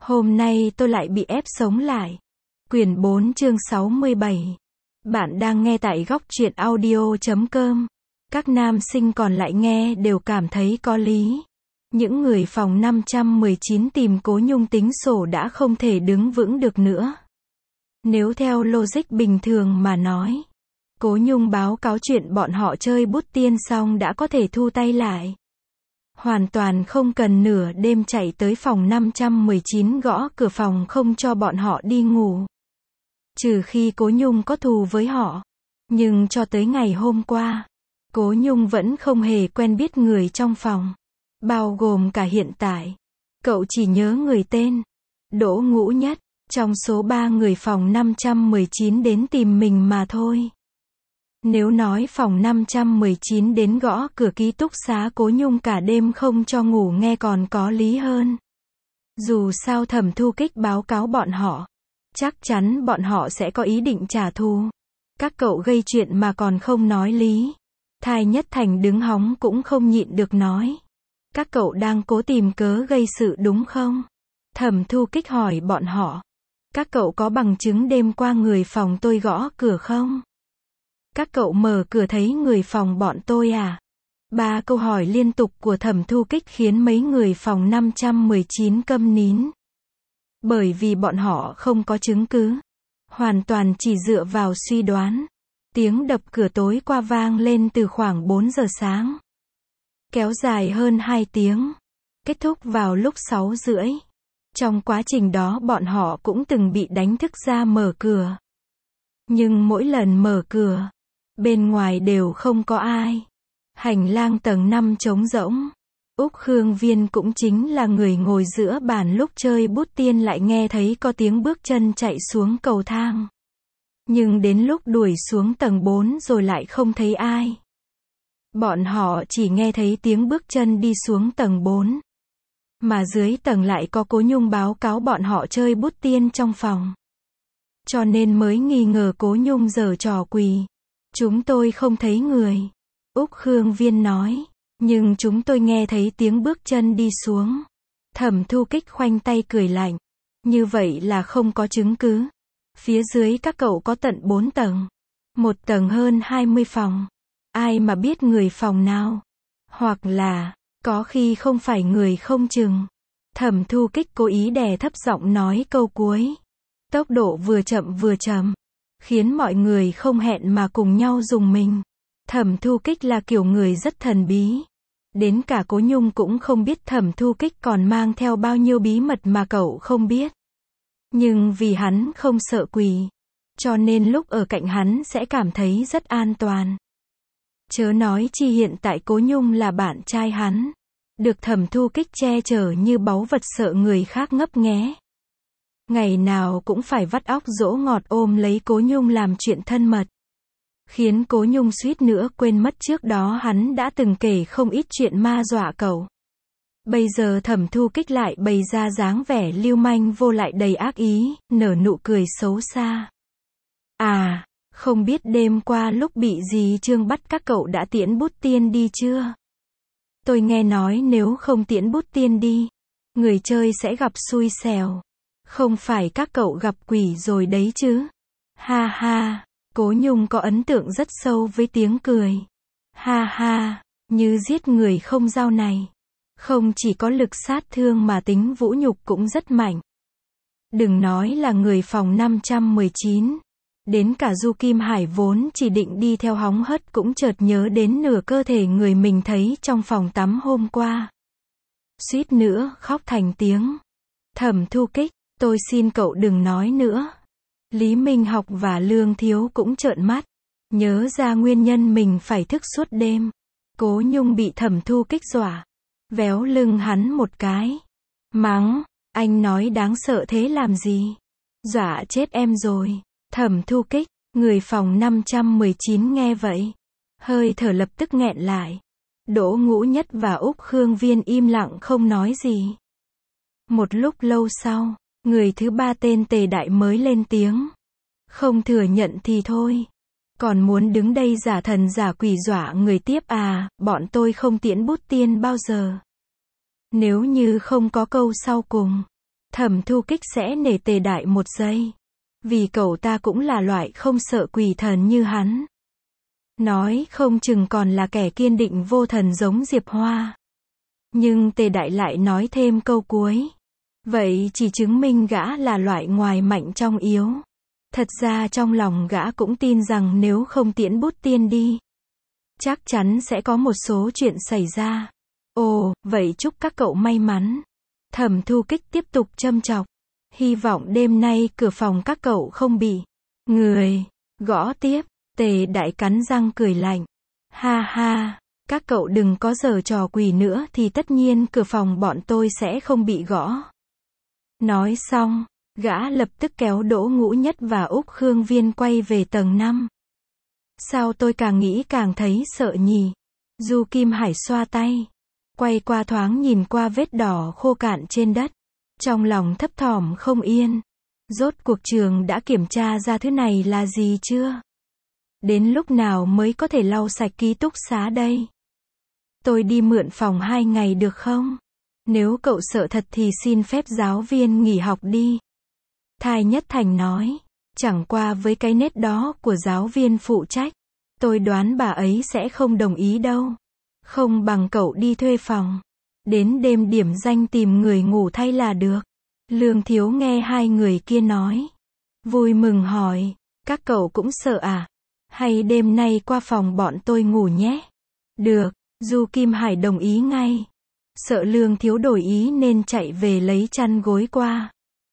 Hôm nay tôi lại bị ép sống lại. Quyển 4 chương 67. Bạn đang nghe tại góc truyện audio.com. Các nam sinh còn lại nghe đều cảm thấy có lý. Những người phòng 519 tìm Cố Nhung tính sổ đã không thể đứng vững được nữa. Nếu theo logic bình thường mà nói, Cố Nhung báo cáo chuyện bọn họ chơi bút tiên xong đã có thể thu tay lại. Hoàn toàn không cần nửa đêm chạy tới phòng 519 gõ cửa phòng không cho bọn họ đi ngủ. Trừ khi Cố Nhung có thù với họ. Nhưng cho tới ngày hôm qua, Cố Nhung vẫn không hề quen biết người trong phòng. Bao gồm cả hiện tại. Cậu chỉ nhớ người tên Đỗ Ngũ Nhất, trong số 3 người phòng 519 đến tìm mình mà thôi. Nếu nói phòng 519 đến gõ cửa ký túc xá Cố Nhung cả đêm không cho ngủ nghe còn có lý hơn. Dù sao Thẩm Thu Kích báo cáo bọn họ, chắc chắn bọn họ sẽ có ý định trả thù. Các cậu gây chuyện mà còn không nói lý. Thai Nhất Thành đứng hóng cũng không nhịn được nói. Các cậu đang cố tìm cớ gây sự đúng không? Thẩm Thu Kích hỏi bọn họ. Các cậu có bằng chứng đêm qua người phòng tôi gõ cửa không? Các cậu mở cửa thấy người phòng bọn tôi à? 3 câu hỏi liên tục của Thẩm Thu Kích khiến mấy người phòng 519 câm nín. Bởi vì bọn họ không có chứng cứ. Hoàn toàn chỉ dựa vào suy đoán. Tiếng đập cửa tối qua vang lên từ khoảng 4 giờ sáng. Kéo dài hơn 2 tiếng. Kết thúc vào lúc 6 rưỡi. Trong quá trình đó bọn họ cũng từng bị đánh thức ra mở cửa. Nhưng mỗi lần mở cửa, bên ngoài đều không có ai. Hành lang tầng 5 trống rỗng. Úc Khương Viên cũng chính là người ngồi giữa bàn lúc chơi bút tiên lại nghe thấy có tiếng bước chân chạy xuống cầu thang. Nhưng đến lúc đuổi xuống tầng 4 rồi lại không thấy ai. Bọn họ chỉ nghe thấy tiếng bước chân đi xuống tầng 4. Mà dưới tầng lại có Cố Nhung báo cáo bọn họ chơi bút tiên trong phòng. Cho nên mới nghi ngờ Cố Nhung giở trò quỷ. Chúng tôi không thấy người. Úc Khương Viên nói. Nhưng chúng tôi nghe thấy tiếng bước chân đi xuống. Thẩm Thu Kích khoanh tay cười lạnh. Như vậy là không có chứng cứ. Phía dưới các cậu có tận 4 tầng. Một tầng hơn 20 phòng. Ai mà biết người phòng nào. Hoặc là, có khi không phải người không chừng. Thẩm Thu Kích cố ý đè thấp giọng nói câu cuối. Tốc độ vừa chậm, khiến mọi người không hẹn mà cùng nhau rùng mình. Thẩm Thu Kích là kiểu người rất thần bí. Đến cả Cố Nhung cũng không biết Thẩm Thu Kích còn mang theo bao nhiêu bí mật mà cậu không biết. Nhưng vì hắn không sợ quỷ, cho nên lúc ở cạnh hắn sẽ cảm thấy rất an toàn. Chớ nói chi hiện tại Cố Nhung là bạn trai hắn. Được Thẩm Thu Kích che chở như báu vật sợ người khác ngấp nghé. Ngày nào cũng phải vắt óc dỗ ngọt ôm lấy Cố Nhung làm chuyện thân mật. Khiến Cố Nhung suýt nữa quên mất trước đó hắn đã từng kể không ít chuyện ma dọa cậu. Bây giờ Thẩm Thu Kích lại bày ra dáng vẻ lưu manh vô lại đầy ác ý, nở nụ cười xấu xa. À, không biết đêm qua lúc bị dì Trương bắt các cậu đã tiễn bút tiên đi chưa? Tôi nghe nói nếu không tiễn bút tiên đi, người chơi sẽ gặp xui xẻo. Không phải các cậu gặp quỷ rồi đấy chứ? Ha ha, Cố Nhung có ấn tượng rất sâu với tiếng cười. Ha ha, như giết người không dao này. Không chỉ có lực sát thương mà tính vũ nhục cũng rất mạnh. Đừng nói là người phòng 519. Đến cả Du Kim Hải vốn chỉ định đi theo hóng hớt cũng chợt nhớ đến nửa cơ thể người mình thấy trong phòng tắm hôm qua. Suýt nữa khóc thành tiếng. Thẩm Thu Kích, tôi xin cậu đừng nói nữa. Lý Minh Học và Lương Thiếu cũng trợn mắt. Nhớ ra nguyên nhân mình phải thức suốt đêm. Cố Nhung bị Thẩm Thu Kích dọa. Véo lưng hắn một cái. Mắng, anh nói đáng sợ thế làm gì? Dọa chết em rồi. Thẩm Thu Kích, người phòng 519 nghe vậy. Hơi thở lập tức nghẹn lại. Đỗ Ngũ Nhất và Úc Khương Viên im lặng không nói gì. Một lúc lâu sau, người thứ 3 tên Tề Đại mới lên tiếng. Không thừa nhận thì thôi. Còn muốn đứng đây giả thần giả quỷ dọa người tiếp à, bọn tôi không tiễn bút tiên bao giờ. Nếu như không có câu sau cùng, Thẩm Thu Kích sẽ nể Tề Đại một giây. Vì cậu ta cũng là loại không sợ quỷ thần như hắn. Nói không chừng còn là kẻ kiên định vô thần giống Diệp Hoa. Nhưng Tề Đại lại nói thêm câu cuối. Vậy chỉ chứng minh gã là loại ngoài mạnh trong yếu. Thật ra trong lòng gã cũng tin rằng nếu không tiễn bút tiên đi, chắc chắn sẽ có một số chuyện xảy ra. Ồ, vậy chúc các cậu may mắn. Thẩm Thu Kích tiếp tục châm chọc. Hy vọng đêm nay cửa phòng các cậu không bị người gõ tiếp. Tề Đại cắn răng cười lạnh. Ha ha, các cậu đừng có giở trò quỷ nữa thì tất nhiên cửa phòng bọn tôi sẽ không bị gõ. Nói xong, gã lập tức kéo Đỗ Ngũ Nhất và Úc Khương Viên quay về tầng 5. Sao tôi càng nghĩ càng thấy sợ nhỉ? Du Kim Hải xoa tay, quay qua thoáng nhìn qua vết đỏ khô cạn trên đất. Trong lòng thấp thỏm không yên. Rốt cuộc trường đã kiểm tra ra thứ này là gì chưa? Đến lúc nào mới có thể lau sạch ký túc xá đây? Tôi đi mượn phòng 2 ngày được không? Nếu cậu sợ thật thì xin phép giáo viên nghỉ học đi. Thai Nhất Thành nói. Chẳng qua với cái nết đó của giáo viên phụ trách, tôi đoán bà ấy sẽ không đồng ý đâu. Không bằng cậu đi thuê phòng. Đến đêm điểm danh tìm người ngủ thay là được. Lương Thiếu nghe hai người kia nói. Vui mừng hỏi. Các cậu cũng sợ à? Hay đêm nay qua phòng bọn tôi ngủ nhé? Được, Du Kim Hải đồng ý ngay. Sợ Lương Thiếu đổi ý nên chạy về lấy chăn gối qua.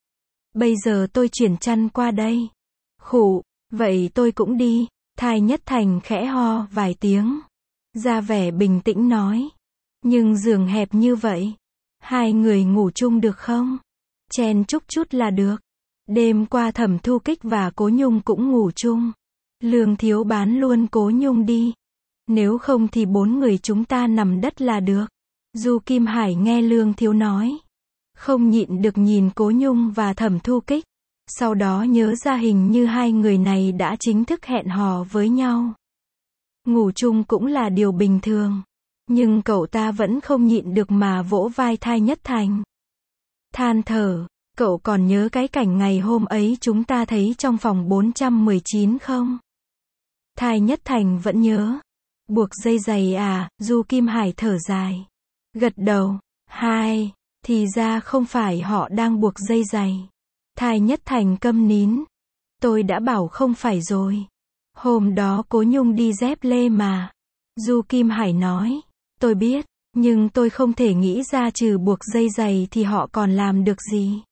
Bây giờ tôi chuyển chăn qua đây. Khụ, vậy tôi cũng đi. Thai Nhất Thành khẽ ho vài tiếng. Ra vẻ bình tĩnh nói. Nhưng giường hẹp như vậy, hai người ngủ chung được không? Chen chúc chút là được. Đêm qua Thẩm Thu Kích và Cố Nhung cũng ngủ chung. Lương Thiếu bán luôn Cố Nhung đi. Nếu không thì 4 người chúng ta nằm đất là được. Du Kim Hải nghe Lương Thiếu nói, không nhịn được nhìn Cố Nhung và Thẩm Thu Kích. Sau đó nhớ ra hình như hai người này đã chính thức hẹn hò với nhau. Ngủ chung cũng là điều bình thường. Nhưng cậu ta vẫn không nhịn được mà vỗ vai Thai Nhất Thành. Than thở, cậu còn nhớ cái cảnh ngày hôm ấy chúng ta thấy trong phòng 419 không? Thai Nhất Thành vẫn nhớ. Buộc dây giày à? Du Kim Hải thở dài. Gật đầu. Hai, thì ra không phải họ đang buộc dây giày. Thai Nhất Thành câm nín. Tôi đã bảo không phải rồi. Hôm đó Cố Nhung đi dép lê mà. Du Kim Hải nói. Tôi biết, nhưng tôi không thể nghĩ ra trừ buộc dây giày thì họ còn làm được gì.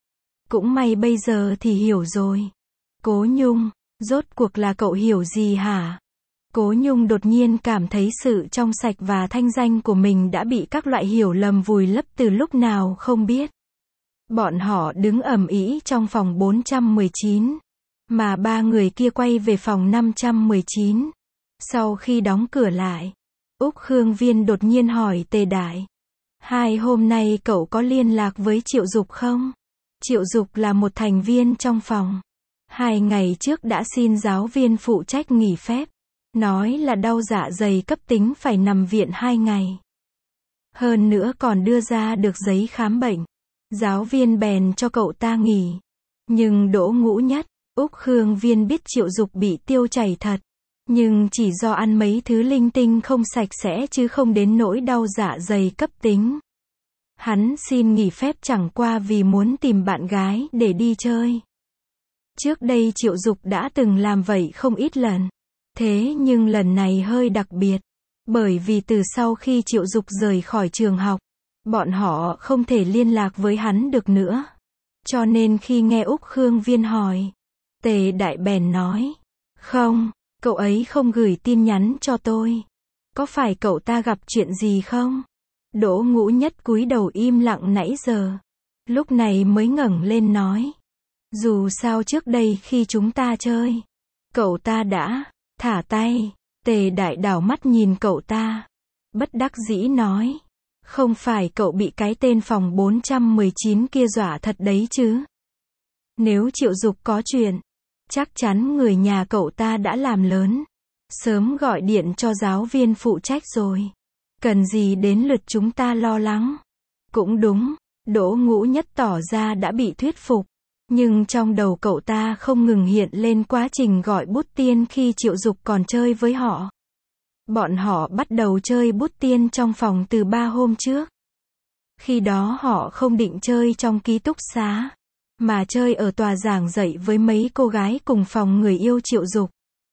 Cũng may bây giờ thì hiểu rồi. Cố Nhung, rốt cuộc là cậu hiểu gì hả? Cố Nhung đột nhiên cảm thấy sự trong sạch và thanh danh của mình đã bị các loại hiểu lầm vùi lấp từ lúc nào không biết. Bọn họ đứng ầm ĩ trong phòng 419, mà ba người kia quay về phòng 519. Sau khi đóng cửa lại, Úc Khương Viên đột nhiên hỏi Tề Đại. Hai hôm nay cậu có liên lạc với Triệu Dục không? Triệu Dục là một thành viên trong phòng. 2 ngày trước đã xin giáo viên phụ trách nghỉ phép. Nói là đau dạ dày cấp tính phải nằm viện 2 ngày. Hơn nữa còn đưa ra được giấy khám bệnh. Giáo viên bèn cho cậu ta nghỉ. Nhưng Đỗ Ngũ Nhất, Úc Khương Viên biết Triệu Dục bị tiêu chảy thật. Nhưng chỉ do ăn mấy thứ linh tinh không sạch sẽ chứ không đến nỗi đau dạ dày cấp tính. Hắn xin nghỉ phép chẳng qua vì muốn tìm bạn gái để đi chơi. Trước đây Triệu Dục đã từng làm vậy không ít lần. Thế nhưng lần này hơi đặc biệt. Bởi vì từ sau khi Triệu Dục rời khỏi trường học, bọn họ không thể liên lạc với hắn được nữa. Cho nên khi nghe Úc Khương Viên hỏi, Tề Đại bèn nói. Không, cậu ấy không gửi tin nhắn cho tôi. Có phải cậu ta gặp chuyện gì không? Đỗ Ngũ Nhất cúi đầu im lặng nãy giờ. Lúc này mới ngẩng lên nói. Dù sao trước đây khi chúng ta chơi, cậu ta đã thả tay. Tề Đại đảo mắt nhìn cậu ta. Bất đắc dĩ nói. Không phải cậu bị cái tên phòng 419 kia dọa thật đấy chứ? Nếu Triệu Dục có chuyện, chắc chắn người nhà cậu ta đã làm lớn. Sớm gọi điện cho giáo viên phụ trách rồi. Cần gì đến lượt chúng ta lo lắng? Cũng đúng, Đỗ Ngũ Nhất tỏ ra đã bị thuyết phục. Nhưng trong đầu cậu ta không ngừng hiện lên quá trình gọi bút tiên khi Triệu Dục còn chơi với họ. Bọn họ bắt đầu chơi bút tiên trong phòng từ 3 hôm trước. Khi đó họ không định chơi trong ký túc xá, mà chơi ở tòa giảng dạy với mấy cô gái cùng phòng người yêu Triệu Dục.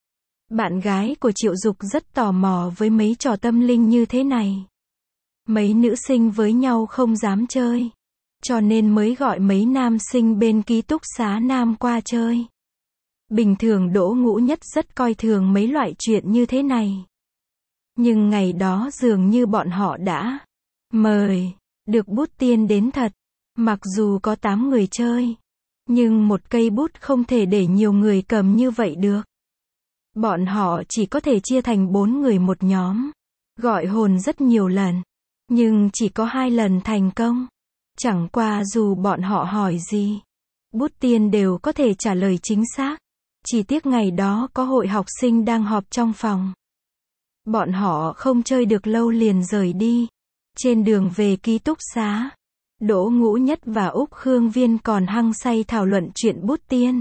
Bạn gái của Triệu Dục rất tò mò với mấy trò tâm linh như thế này. Mấy nữ sinh với nhau không dám chơi, cho nên mới gọi mấy nam sinh bên ký túc xá nam qua chơi. Bình thường Đỗ Ngũ Nhất rất coi thường mấy loại chuyện như thế này. Nhưng ngày đó dường như bọn họ đã mời được bút tiên đến thật. Mặc dù có 8 người chơi, nhưng một cây bút không thể để nhiều người cầm như vậy được. Bọn họ chỉ có thể chia thành 4 người một nhóm, gọi hồn rất nhiều lần, nhưng chỉ có 2 lần thành công. Chẳng qua dù bọn họ hỏi gì, bút tiên đều có thể trả lời chính xác. Chỉ tiếc ngày đó có hội học sinh đang họp trong phòng. Bọn họ không chơi được lâu liền rời đi. Trên đường về ký túc xá, Đỗ Ngũ Nhất và Úc Khương Viên còn hăng say thảo luận chuyện bút tiên.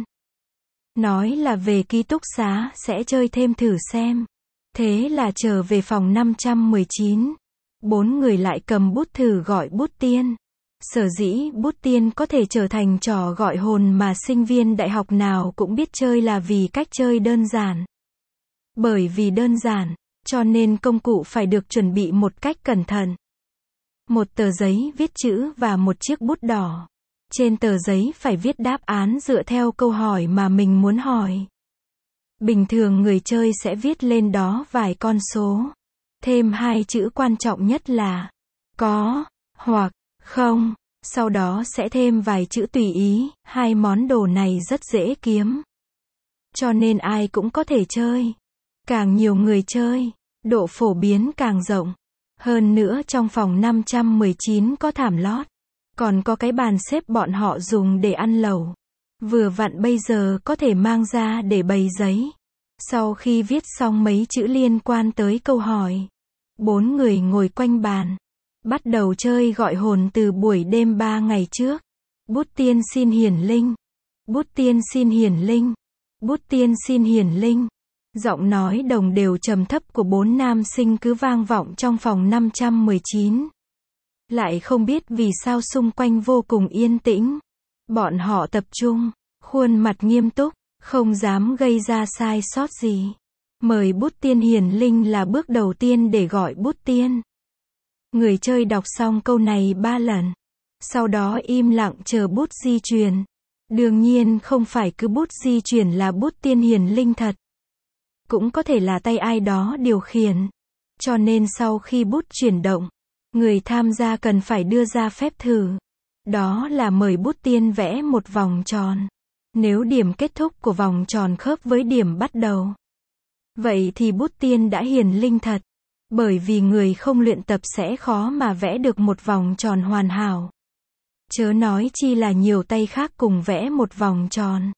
Nói là về ký túc xá sẽ chơi thêm thử xem. Thế là trở về phòng 519. 4 người lại cầm bút thử gọi bút tiên. Sở dĩ bút tiên có thể trở thành trò gọi hồn mà sinh viên đại học nào cũng biết chơi là vì cách chơi đơn giản. Bởi vì đơn giản, cho nên công cụ phải được chuẩn bị một cách cẩn thận. Một tờ giấy viết chữ và một chiếc bút đỏ. Trên tờ giấy phải viết đáp án dựa theo câu hỏi mà mình muốn hỏi. Bình thường người chơi sẽ viết lên đó vài con số. Thêm 2 chữ quan trọng nhất là có hoặc không. Sau đó sẽ thêm vài chữ tùy ý. 2 món đồ này rất dễ kiếm, cho nên ai cũng có thể chơi. Càng nhiều người chơi, độ phổ biến càng rộng. Hơn nữa trong phòng 519 có thảm lót. Còn có cái bàn xếp bọn họ dùng để ăn lẩu. Vừa vặn bây giờ có thể mang ra để bày giấy. Sau khi viết xong mấy chữ liên quan tới câu hỏi, 4 người ngồi quanh bàn, bắt đầu chơi gọi hồn từ buổi đêm 3 ngày trước. Bút tiên xin hiển linh. Bút tiên xin hiển linh. Bút tiên xin hiển linh. Giọng nói đồng đều trầm thấp của 4 nam sinh cứ vang vọng trong phòng 519. Lại không biết vì sao xung quanh vô cùng yên tĩnh. Bọn họ tập trung, khuôn mặt nghiêm túc, không dám gây ra sai sót gì. Mời bút tiên hiển linh là bước đầu tiên để gọi bút tiên. Người chơi đọc xong câu này 3 lần. Sau đó im lặng chờ bút di chuyển. Đương nhiên không phải cứ bút di chuyển là bút tiên hiển linh thật. Cũng có thể là tay ai đó điều khiển. Cho nên sau khi bút chuyển động, người tham gia cần phải đưa ra phép thử. Đó là mời bút tiên vẽ một vòng tròn. Nếu điểm kết thúc của vòng tròn khớp với điểm bắt đầu, vậy thì bút tiên đã hiển linh thật. Bởi vì người không luyện tập sẽ khó mà vẽ được một vòng tròn hoàn hảo. Chớ nói chi là nhiều tay khác cùng vẽ một vòng tròn.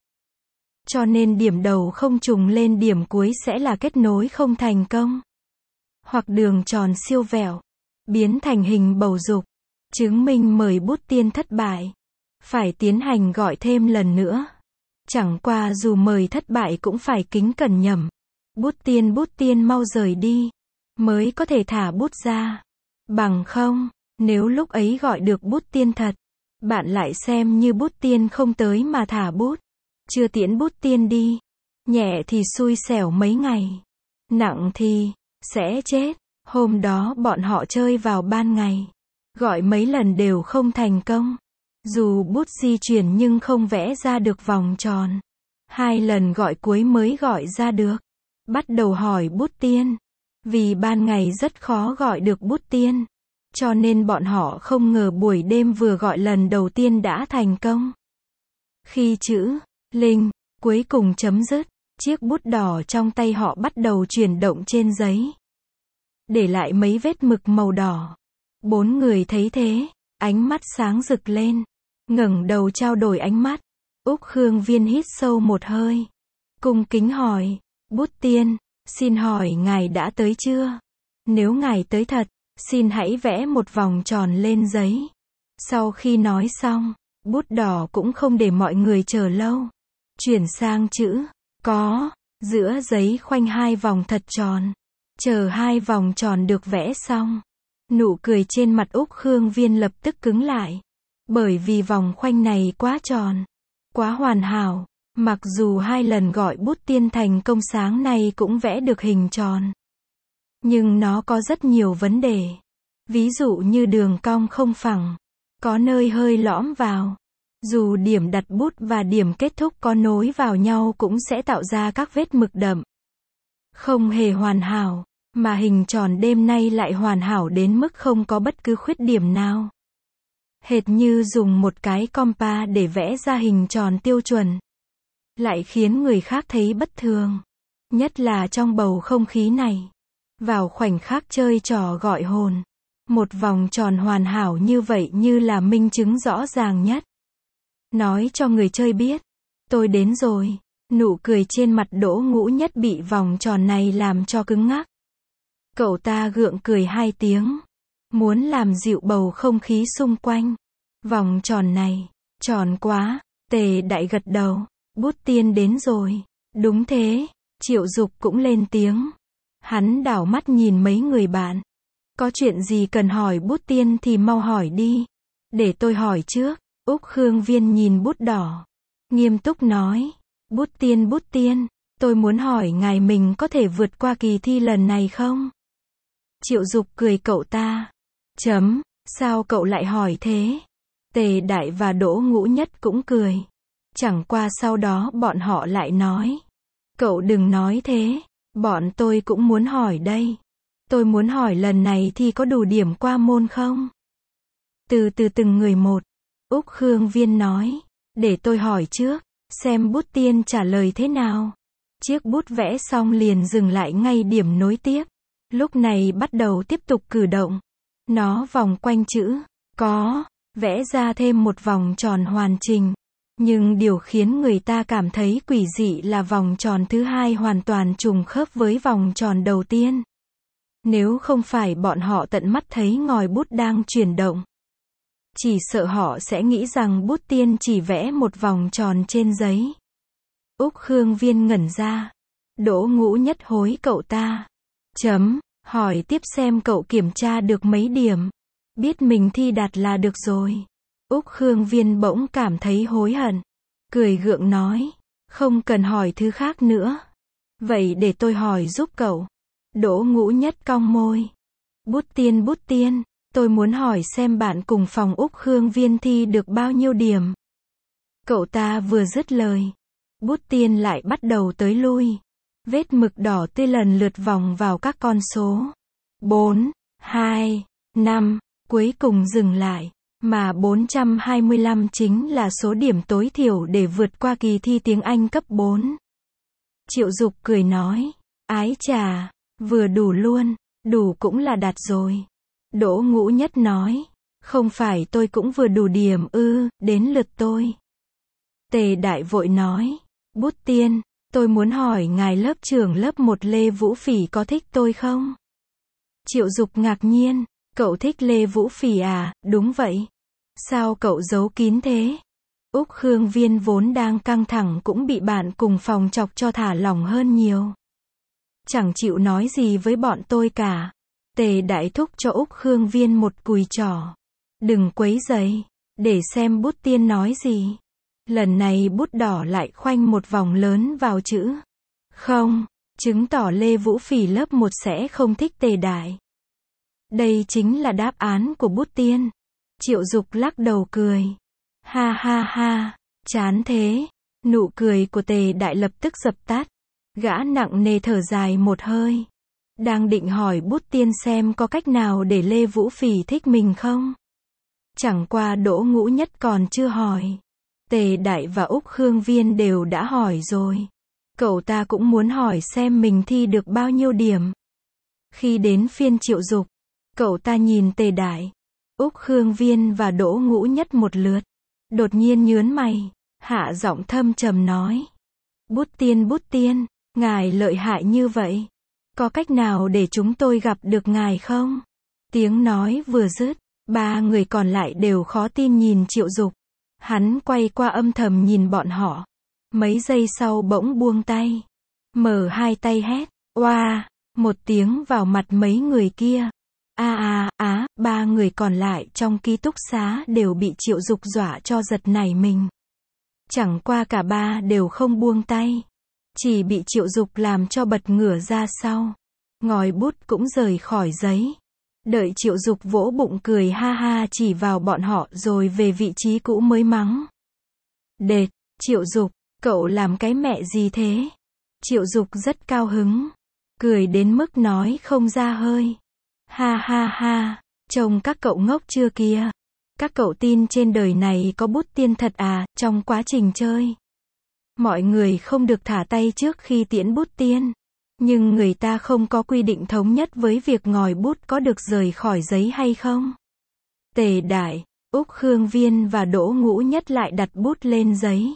Cho nên điểm đầu không trùng lên điểm cuối sẽ là kết nối không thành công. Hoặc đường tròn siêu vẹo, biến thành hình bầu dục. Chứng minh mời bút tiên thất bại. Phải tiến hành gọi thêm lần nữa. Chẳng qua dù mời thất bại cũng phải kính cẩn nhẩm. Bút tiên mau rời đi. Mới có thể thả bút ra. Bằng không, nếu lúc ấy gọi được bút tiên thật, bạn lại xem như bút tiên không tới mà thả bút. Chưa tiễn bút tiên đi. Nhẹ thì xui xẻo mấy ngày. Nặng thì sẽ chết. Hôm đó bọn họ chơi vào ban ngày. Gọi mấy lần đều không thành công. Dù bút di chuyển nhưng không vẽ ra được vòng tròn. 2 lần gọi cuối mới gọi ra được. Bắt đầu hỏi bút tiên. Vì ban ngày rất khó gọi được bút tiên. Cho nên bọn họ không ngờ buổi đêm vừa gọi lần đầu tiên đã thành công. Khi chữ linh cuối cùng chấm dứt, chiếc bút đỏ trong tay họ bắt đầu chuyển động trên giấy, để lại mấy vết mực màu đỏ. 4 người thấy thế, ánh mắt sáng rực lên, ngẩng đầu trao đổi ánh mắt. Úc Khương Viên hít sâu một hơi, cung kính hỏi, bút tiên, xin hỏi ngài đã tới chưa? Nếu ngài tới thật, xin hãy vẽ một vòng tròn lên giấy. Sau khi nói xong, bút đỏ cũng không để mọi người chờ lâu. Chuyển sang chữ có, giữa giấy khoanh 2 vòng thật tròn. Chờ 2 vòng tròn được vẽ xong, nụ cười trên mặt Úc Khương Viên lập tức cứng lại. Bởi vì vòng khoanh này quá tròn, quá hoàn hảo, mặc dù 2 lần gọi bút tiên thành công sáng nay cũng vẽ được hình tròn. Nhưng nó có rất nhiều vấn đề. Ví dụ như đường cong không phẳng, có nơi hơi lõm vào. Dù điểm đặt bút và điểm kết thúc có nối vào nhau cũng sẽ tạo ra các vết mực đậm. Không hề hoàn hảo, mà hình tròn đêm nay lại hoàn hảo đến mức không có bất cứ khuyết điểm nào. Hệt như dùng một cái compa để vẽ ra hình tròn tiêu chuẩn. Lại khiến người khác thấy bất thường. Nhất là trong bầu không khí này. Vào khoảnh khắc chơi trò gọi hồn. Một vòng tròn hoàn hảo như vậy như là minh chứng rõ ràng nhất. Nói cho người chơi biết. Tôi đến rồi. Nụ cười trên mặt Đỗ Ngũ Nhất bị vòng tròn này làm cho cứng ngắc. Cậu ta gượng cười 2 tiếng. Muốn làm dịu bầu không khí xung quanh. Vòng tròn này, tròn quá. Tề Đại gật đầu. Bút tiên đến rồi. Đúng thế. Triệu Dục cũng lên tiếng. Hắn đảo mắt nhìn mấy người bạn. Có chuyện gì cần hỏi bút tiên thì mau hỏi đi. Để tôi hỏi trước. Úc Khương Viên nhìn bút đỏ. Nghiêm túc nói. Bút tiên, tôi muốn hỏi ngài mình có thể vượt qua kỳ thi lần này không? Triệu Dục cười cậu ta. Sao cậu lại hỏi thế? Tề Đại và Đỗ Ngũ Nhất cũng cười. Chẳng qua sau đó bọn họ lại nói. Cậu đừng nói thế. Bọn tôi cũng muốn hỏi đây. Tôi muốn hỏi lần này thì có đủ điểm qua môn không? Từ từ từng người một. Úc Khương Viên nói. Để tôi hỏi trước. Xem bút tiên trả lời thế nào. Chiếc bút vẽ xong liền dừng lại ngay điểm nối tiếp. Lúc này bắt đầu tiếp tục cử động. Nó vòng quanh chữ có, vẽ ra thêm một vòng tròn hoàn chỉnh. Nhưng điều khiến người ta cảm thấy quỷ dị là vòng tròn thứ 2 hoàn toàn trùng khớp với vòng tròn đầu tiên. Nếu không phải bọn họ tận mắt thấy ngòi bút đang chuyển động, chỉ sợ họ sẽ nghĩ rằng bút tiên chỉ vẽ một vòng tròn trên giấy. Úc Khương Viên ngẩn ra. Đỗ Ngũ Nhất hối cậu ta. Hỏi tiếp xem cậu kiểm tra được mấy điểm. Biết mình thi đạt là được rồi. Úc Khương Viên bỗng cảm thấy hối hận. Cười gượng nói. Không cần hỏi thứ khác nữa. Vậy để tôi hỏi giúp cậu. Đỗ Ngũ Nhất cong môi. Bút tiên, tôi muốn hỏi xem bạn cùng phòng Úc Khương Viên thi được bao nhiêu điểm. Cậu ta vừa dứt lời. Bút tiên lại bắt đầu tới lui. Vết mực đỏ tươi lần lượt vòng vào các con số. 4, 2, 5, cuối cùng dừng lại. Mà 425 chính là số điểm tối thiểu để vượt qua kỳ thi tiếng Anh cấp 4. Triệu Dục cười nói. Ái chà, vừa đủ luôn, đủ cũng là đạt rồi. Đỗ Ngũ Nhất nói. Không phải tôi cũng vừa đủ điểm ư, đến lượt tôi. Tề Đại vội nói. Bút tiên, tôi muốn hỏi ngài lớp trưởng lớp 1 Lê Vũ Phỉ có thích tôi không? Triệu Dục ngạc nhiên. Cậu thích Lê Vũ Phỉ à? Đúng vậy. Sao cậu giấu kín thế? Úc Khương Viên vốn đang căng thẳng cũng bị bạn cùng phòng chọc cho thả lỏng hơn nhiều. Chẳng chịu nói gì với bọn tôi cả. Tề Đại thúc cho Úc Khương Viên một cùi trỏ. Đừng quấy rầy, để xem bút tiên nói gì. Lần này bút đỏ lại khoanh một vòng lớn vào chữ không, chứng tỏ Lê Vũ Phỉ lớp 1 sẽ không thích Tề Đại. Đây chính là đáp án của bút tiên. Triệu Dục lắc đầu cười. Ha ha ha, chán thế. Nụ cười của Tề Đại lập tức dập tắt. Gã nặng nề thở dài một hơi. Đang định hỏi bút tiên xem có cách nào để Lê Vũ Phỉ thích mình không? Chẳng qua Đỗ Ngũ Nhất còn chưa hỏi. Tề Đại và Úc Khương Viên đều đã hỏi rồi. Cậu ta cũng muốn hỏi xem mình thi được bao nhiêu điểm. Khi đến phiên Triệu Dục, cậu ta nhìn Tề Đại, Úc Khương Viên và Đỗ Ngũ Nhất một lượt. Đột nhiên nhớn mày, hạ giọng thâm trầm nói. Bút tiên, ngài lợi hại như vậy. Có cách nào để chúng tôi gặp được ngài không? Tiếng nói vừa dứt, Ba người còn lại đều khó tin nhìn Triệu Dục. Hắn quay qua âm thầm nhìn bọn họ. Mấy giây sau bỗng buông tay. Mở hai tay hét, oa, một tiếng vào mặt mấy người kia. Ba người còn lại trong ký túc xá đều bị Triệu Dục dọa cho giật nảy mình. Chẳng qua cả ba đều không buông tay. Chỉ bị Triệu Dục làm cho bật ngửa ra sau. Ngòi bút cũng rời khỏi giấy. Đợi Triệu Dục vỗ bụng cười ha ha chỉ vào bọn họ rồi về vị trí cũ mới mắng. Đệt, Triệu Dục, cậu làm cái mẹ gì thế? Triệu Dục rất cao hứng. Cười đến mức nói không ra hơi. Ha ha ha, trông các cậu ngốc chưa kìa. Các cậu tin trên đời này có bút tiên thật à, trong quá trình chơi. Mọi người không được thả tay trước khi tiễn bút tiên. Nhưng người ta không có quy định thống nhất với việc ngòi bút có được rời khỏi giấy hay không. Tề Đại, Úc Khương Viên và Đỗ Ngũ Nhất lại đặt bút lên giấy.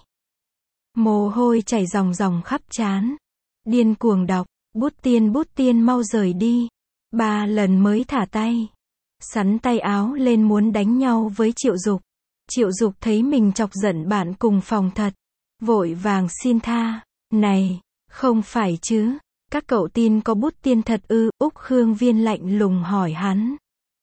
Mồ hôi chảy ròng ròng khắp trán. Điên cuồng đọc, bút tiên mau rời đi. 3 lần mới thả tay. Sắn tay áo lên muốn đánh nhau với Triệu Dục. Triệu Dục thấy mình chọc giận bạn cùng phòng thật. Vội vàng xin tha. Này, không phải chứ. Các cậu tin có bút tiên thật ư? Úc Khương Viên lạnh lùng hỏi hắn.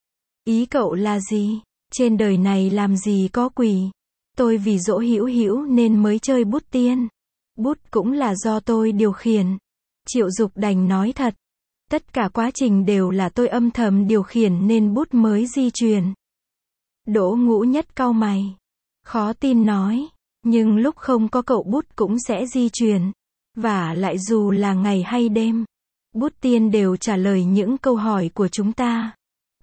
Ý cậu là gì? Trên đời này làm gì có quỷ. Tôi vì dỗ Hữu Hữu nên mới chơi bút tiên. Bút cũng là do tôi điều khiển. Triệu Dục đành nói thật. Tất cả quá trình đều là tôi âm thầm điều khiển nên bút mới di chuyển. Đỗ Ngũ Nhất cau mày. Khó tin nói. Nhưng lúc không có cậu bút cũng sẽ di chuyển. Và lại dù là ngày hay đêm. Bút tiên đều trả lời những câu hỏi của chúng ta.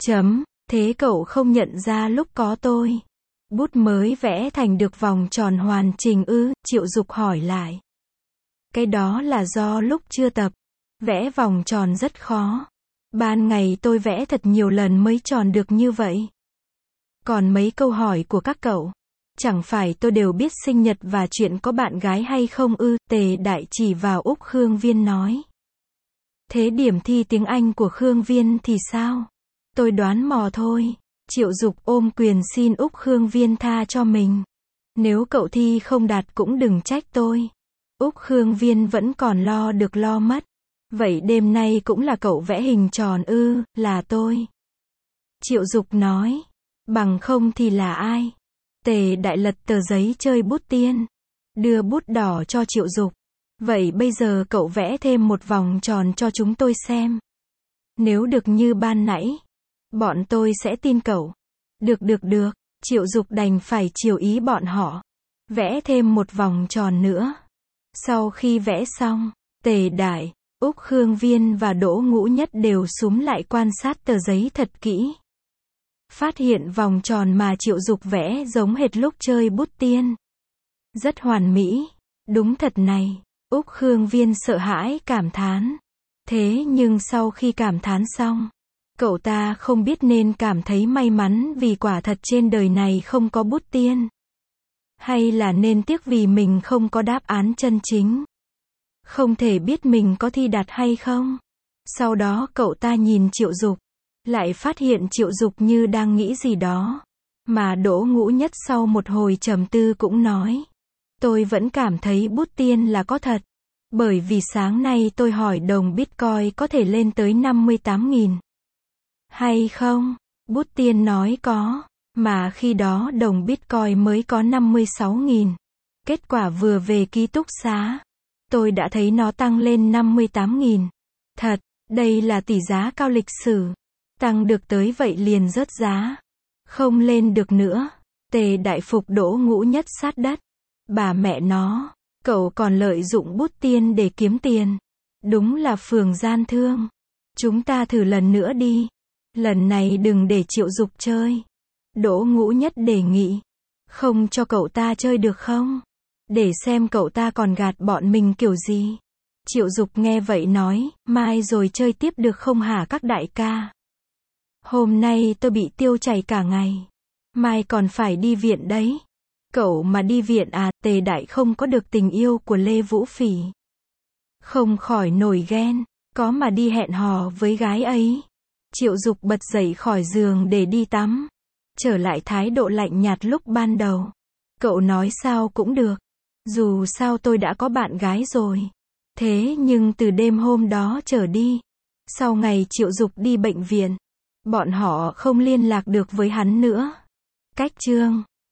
Thế cậu không nhận ra lúc có tôi. Bút mới vẽ thành được vòng tròn hoàn chỉnh ư? Triệu Dục hỏi lại. Cái đó là do lúc chưa tập. Vẽ vòng tròn rất khó. Ban ngày tôi vẽ thật nhiều lần mới tròn được như vậy. Còn mấy câu hỏi của các cậu, chẳng phải tôi đều biết sinh nhật và chuyện có bạn gái hay không ư? Tề Đại chỉ vào Úc Khương Viên nói. Thế điểm thi tiếng Anh của Khương Viên thì sao? Tôi đoán mò thôi. Triệu Dục ôm quyền xin Úc Khương Viên tha cho mình. Nếu cậu thi không đạt cũng đừng trách tôi. Úc Khương Viên vẫn còn lo được lo mất. Vậy đêm nay cũng là cậu vẽ hình tròn ư? Là tôi. Triệu Dục nói. Bằng không thì là ai? Tề Đại lật tờ giấy chơi bút tiên. Đưa bút đỏ cho Triệu Dục. Vậy bây giờ cậu vẽ thêm một vòng tròn cho chúng tôi xem. Nếu được như ban nãy, bọn tôi sẽ tin cậu. Được. Triệu Dục đành phải chiều ý bọn họ. Vẽ thêm một vòng tròn nữa. Sau khi vẽ xong, Tề Đại, Úc Khương Viên và Đỗ Ngũ Nhất đều súm lại quan sát tờ giấy thật kỹ. Phát hiện vòng tròn mà Triệu Dục vẽ giống hệt lúc chơi bút tiên. Rất hoàn mỹ. Đúng thật này. Úc Khương Viên sợ hãi cảm thán. Thế nhưng sau khi cảm thán xong, cậu ta không biết nên cảm thấy may mắn vì quả thật trên đời này không có bút tiên. Hay là nên tiếc vì mình không có đáp án chân chính. Không thể biết mình có thi đạt hay không. Sau đó cậu ta nhìn Triệu Dục. Lại phát hiện Triệu Dục như đang nghĩ gì đó. Mà Đỗ Ngũ Nhất sau một hồi trầm tư cũng nói. Tôi vẫn cảm thấy bút tiên là có thật. Bởi vì sáng nay tôi hỏi đồng Bitcoin có thể lên tới 58.000. Hay không? Bút tiên nói có. Mà khi đó đồng Bitcoin mới có 56.000. Kết quả vừa về ký túc xá. Tôi đã thấy nó tăng lên 58.000. Thật, đây là tỷ giá cao lịch sử. Tăng được tới vậy liền rớt giá. Không lên được nữa. Tề Đại phục Đỗ Ngũ Nhất sát đất. Bà mẹ nó, cậu còn lợi dụng bút tiên để kiếm tiền. Đúng là phường gian thương. Chúng ta thử lần nữa đi. Lần này đừng để Triệu Dục chơi. Đỗ Ngũ Nhất đề nghị. Không cho cậu ta chơi được không? Để xem cậu ta còn gạt bọn mình kiểu gì. Triệu Dục nghe vậy nói, mai rồi chơi tiếp được không hả các đại ca? Hôm nay tôi bị tiêu chảy cả ngày. Mai còn phải đi viện đấy. Cậu mà đi viện à? Tề Đại không có được tình yêu của Lê Vũ Phỉ. Không khỏi nổi ghen. Có mà đi hẹn hò với gái ấy. Triệu Dục bật dậy khỏi giường để đi tắm. trở lại thái độ lạnh nhạt lúc ban đầu. Cậu nói sao cũng được. Dù sao tôi đã có bạn gái rồi. Thế nhưng từ đêm hôm đó trở đi, sau ngày Triệu Dục đi bệnh viện, bọn họ không liên lạc được với hắn nữa. Cách chương